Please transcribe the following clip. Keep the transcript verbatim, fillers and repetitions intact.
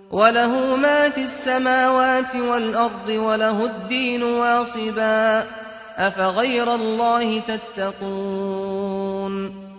وله ما في السماوات والأرض وله الدين واصبا أفغير الله تتقون